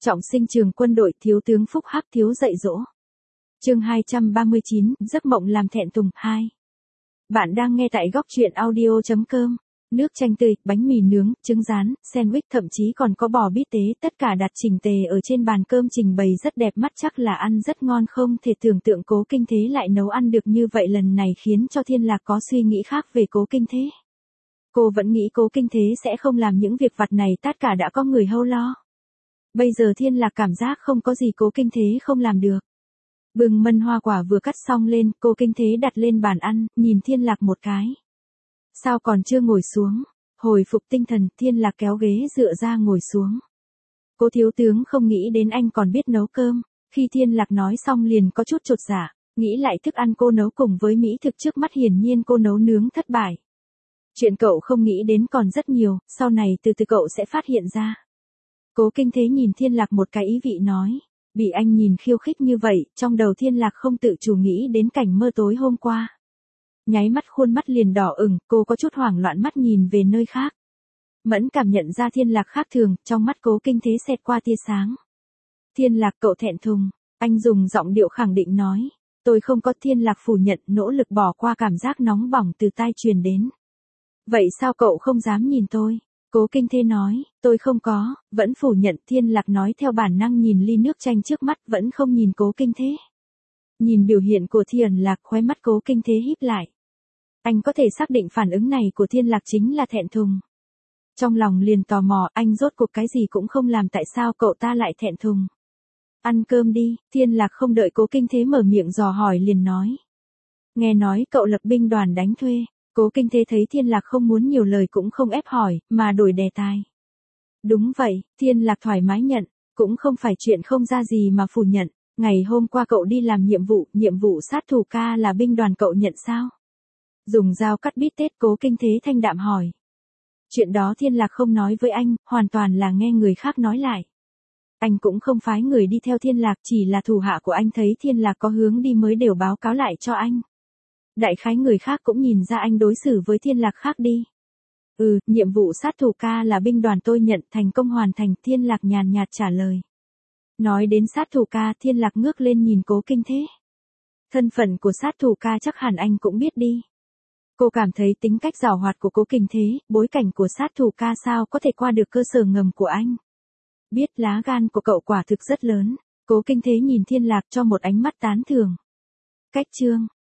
Trọng sinh trường quân đội, thiếu tướng Phúc Hắc thiếu dạy dỗ. Chương 239, giấc mộng làm thẹn thùng 2. Bạn đang nghe tại góc truyện audio.com. Nước chanh tươi, bánh mì nướng, trứng rán, sandwich, thậm chí còn có bò bít tế, tất cả đặt chỉnh tề ở trên bàn cơm trình bày rất đẹp mắt, chắc là ăn rất ngon, không thể tưởng tượng Cố Kinh Thế lại nấu ăn được như vậy, lần này khiến cho Thiên Lạc có suy nghĩ khác về Cố Kinh Thế. Cô vẫn nghĩ Cố Kinh Thế sẽ không làm những việc vặt này, tất cả đã có người hâu lo. Bây giờ Thiên Lạc cảm giác không có gì Cố Kinh Thế không làm được. Bừng mâm hoa quả vừa cắt xong lên, Cố Kinh Thế đặt lên bàn ăn, nhìn Thiên Lạc một cái. Sao còn chưa ngồi xuống? Hồi phục tinh thần, Thiên Lạc kéo ghế dựa ra ngồi xuống. Cố thiếu tướng không nghĩ đến anh còn biết nấu cơm. Khi Thiên Lạc nói xong liền có chút chột dạ, nghĩ lại thức ăn cô nấu cùng với mỹ thực trước mắt, hiển nhiên cô nấu nướng thất bại. Chuyện cậu không nghĩ đến còn rất nhiều, sau này từ từ cậu sẽ phát hiện ra. Cố Kinh Thế nhìn Thiên Lạc một cái ý vị nói. Bị anh nhìn khiêu khích như vậy, trong đầu Thiên Lạc không tự chủ nghĩ đến cảnh mơ tối hôm qua. Nháy mắt khuôn mắt liền đỏ ửng, cô có chút hoảng loạn, mắt nhìn về nơi khác. Mẫn cảm nhận ra Thiên Lạc khác thường, trong mắt Cố Kinh Thế xẹt qua tia sáng. Thiên Lạc, cậu thẹn thùng. Anh dùng giọng điệu khẳng định nói. Tôi không có. Thiên Lạc phủ nhận, nỗ lực bỏ qua cảm giác nóng bỏng từ tai truyền đến. Vậy sao cậu không dám nhìn tôi? Cố Kinh Thế nói, tôi không có, vẫn phủ nhận. Thiên Lạc nói theo bản năng nhìn ly nước chanh trước mắt, vẫn không nhìn Cố Kinh Thế. Nhìn biểu hiện của Thiên Lạc, khóe mắt Cố Kinh Thế híp lại. Anh có thể xác định phản ứng này của Thiên Lạc chính là thẹn thùng. Trong lòng liền tò mò, anh rốt cuộc cái gì cũng không làm, tại sao cậu ta lại thẹn thùng? Ăn cơm đi. Thiên Lạc không đợi Cố Kinh Thế mở miệng dò hỏi liền nói. Nghe nói cậu lập binh đoàn đánh thuê. Cố Kinh Thế thấy Thiên Lạc không muốn nhiều lời cũng không ép hỏi, mà đổi đề tài. Đúng vậy. Thiên Lạc thoải mái nhận, cũng không phải chuyện không ra gì mà phủ nhận. Ngày hôm qua cậu đi làm nhiệm vụ sát thủ ca là binh đoàn, cậu nhận sao? Dùng dao cắt bít tết. Cố Kinh Thế thanh đạm hỏi. Chuyện đó Thiên Lạc không nói với anh, hoàn toàn là nghe người khác nói lại. Anh cũng không phái người đi theo Thiên Lạc, chỉ là thủ hạ của anh thấy Thiên Lạc có hướng đi mới đều báo cáo lại cho anh. Đại khái người khác cũng nhìn ra anh đối xử với Thiên Lạc khác đi. Nhiệm vụ sát thủ ca là binh đoàn tôi nhận, thành công hoàn thành. Thiên Lạc nhàn nhạt trả lời. Nói đến sát thủ ca, Thiên Lạc ngước lên nhìn Cố Kinh Thế. Thân phận của sát thủ ca chắc hẳn anh cũng biết đi. Cô cảm thấy tính cách giàu hoạt của Cố Kinh Thế, bối cảnh của sát thủ ca sao có thể qua được cơ sở ngầm của anh. Biết lá gan của cậu quả thực rất lớn. Cố Kinh Thế nhìn Thiên Lạc cho một ánh mắt tán thưởng. Cách chương,